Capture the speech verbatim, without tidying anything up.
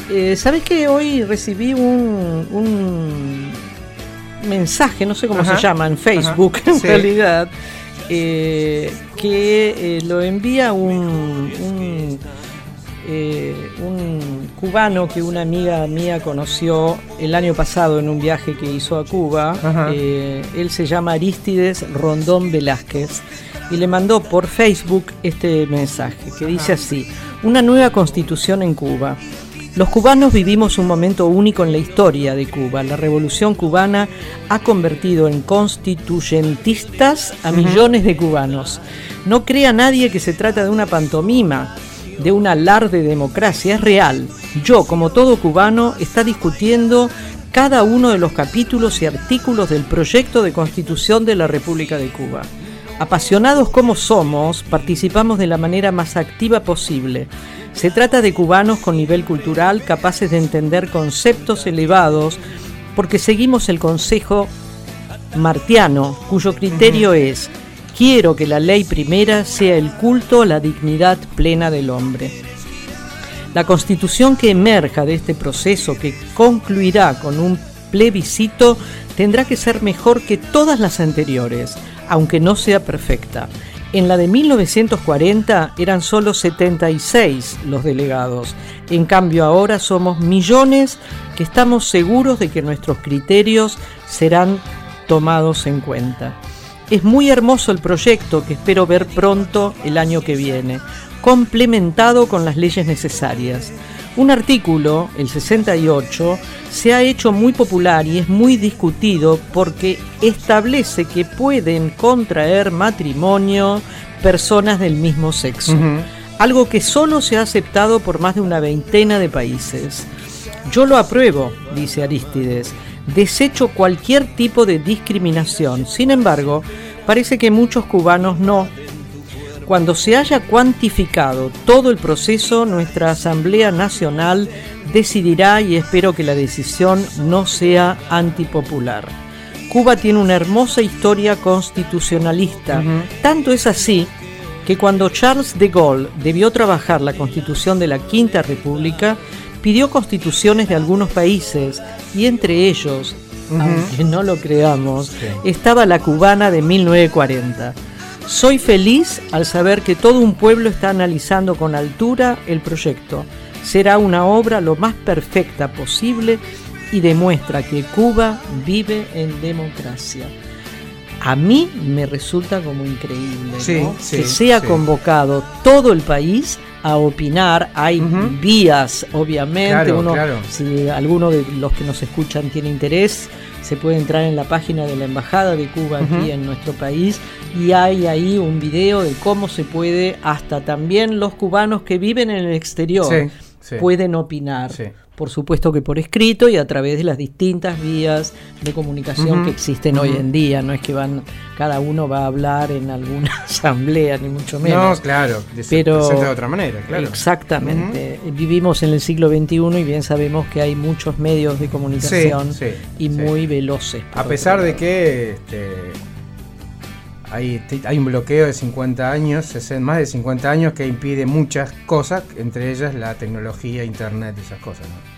Eh, ¿Sabés que hoy recibí un, un mensaje, no sé cómo Ajá. se llama, en Facebook, Ajá. en sí. realidad, eh, que eh, lo envía un, un, eh, un cubano que una amiga mía conoció el año pasado en un viaje que hizo a Cuba. Eh, él se llama Arístides Rondón Velázquez y le mandó por Facebook este mensaje que dice así: una nueva constitución en Cuba. Los cubanos vivimos un momento único en la historia de Cuba. La revolución cubana ha convertido en constituyentistas a millones de cubanos. No crea nadie que se trata de una pantomima, de un alarde de democracia. Es real. Yo, como todo cubano, está discutiendo cada uno de los capítulos y artículos del proyecto de constitución de la República de Cuba. Apasionados como somos, participamos de la manera más activa posible. Se trata de cubanos con nivel cultural capaces de entender conceptos elevados, porque seguimos el consejo martiano, cuyo criterio uh-huh. es: quiero que la ley primera sea el culto a la dignidad plena del hombre. La constitución que emerja de este proceso, que concluirá con un plebiscito, tendrá que ser mejor que todas las anteriores, aunque no sea perfecta. En la de mil novecientos cuarenta eran solo setenta y seis los delegados. En cambio ahora somos millones que estamos seguros de que nuestros criterios serán tomados en cuenta. Es muy hermoso el proyecto que espero ver pronto el año que viene, complementado con las leyes necesarias. Un artículo, el sesenta y ocho, se ha hecho muy popular y es muy discutido porque establece que pueden contraer matrimonio personas del mismo sexo, uh-huh. algo que solo se ha aceptado por más de una veintena de países. Yo lo apruebo, dice Arístides, desecho cualquier tipo de discriminación. Sin embargo, parece que muchos cubanos no. Cuando se haya cuantificado todo el proceso, nuestra Asamblea Nacional decidirá y espero que la decisión no sea antipopular. Cuba tiene una hermosa historia constitucionalista. Uh-huh. Tanto es así que cuando Charles de Gaulle debió trabajar la Constitución de la Quinta República, pidió constituciones de algunos países y entre ellos, uh-huh. aunque no lo creamos, sí. estaba la cubana de mil novecientos cuarenta. Soy feliz al saber que todo un pueblo está analizando con altura el proyecto. Será una obra lo más perfecta posible y demuestra que Cuba vive en democracia. A mí me resulta como increíble, sí, ¿no? sí, que sea sí. convocado todo el país a opinar. Hay uh-huh. vías, obviamente. Claro, Uno, claro. Si alguno de los que nos escuchan tiene interés, se puede entrar en la página de la Embajada de Cuba uh-huh. aquí en nuestro país y hay ahí un video de cómo se puede, hasta también los cubanos que viven en el exterior sí, sí. pueden opinar. Sí. Por supuesto que por escrito y a través de las distintas vías de comunicación uh-huh. que existen uh-huh. hoy en día. No es que van cada uno va a hablar en alguna asamblea, ni mucho menos. No, claro, pero se presenta de otra manera, claro. Exactamente. Uh-huh. Vivimos en el siglo veintiuno y bien sabemos que hay muchos medios de comunicación sí, sí, y sí. muy veloces. A pesar de que este, hay, hay un bloqueo de cincuenta años, más de cincuenta años, que impide muchas cosas, entre ellas la tecnología, internet y esas cosas, ¿no?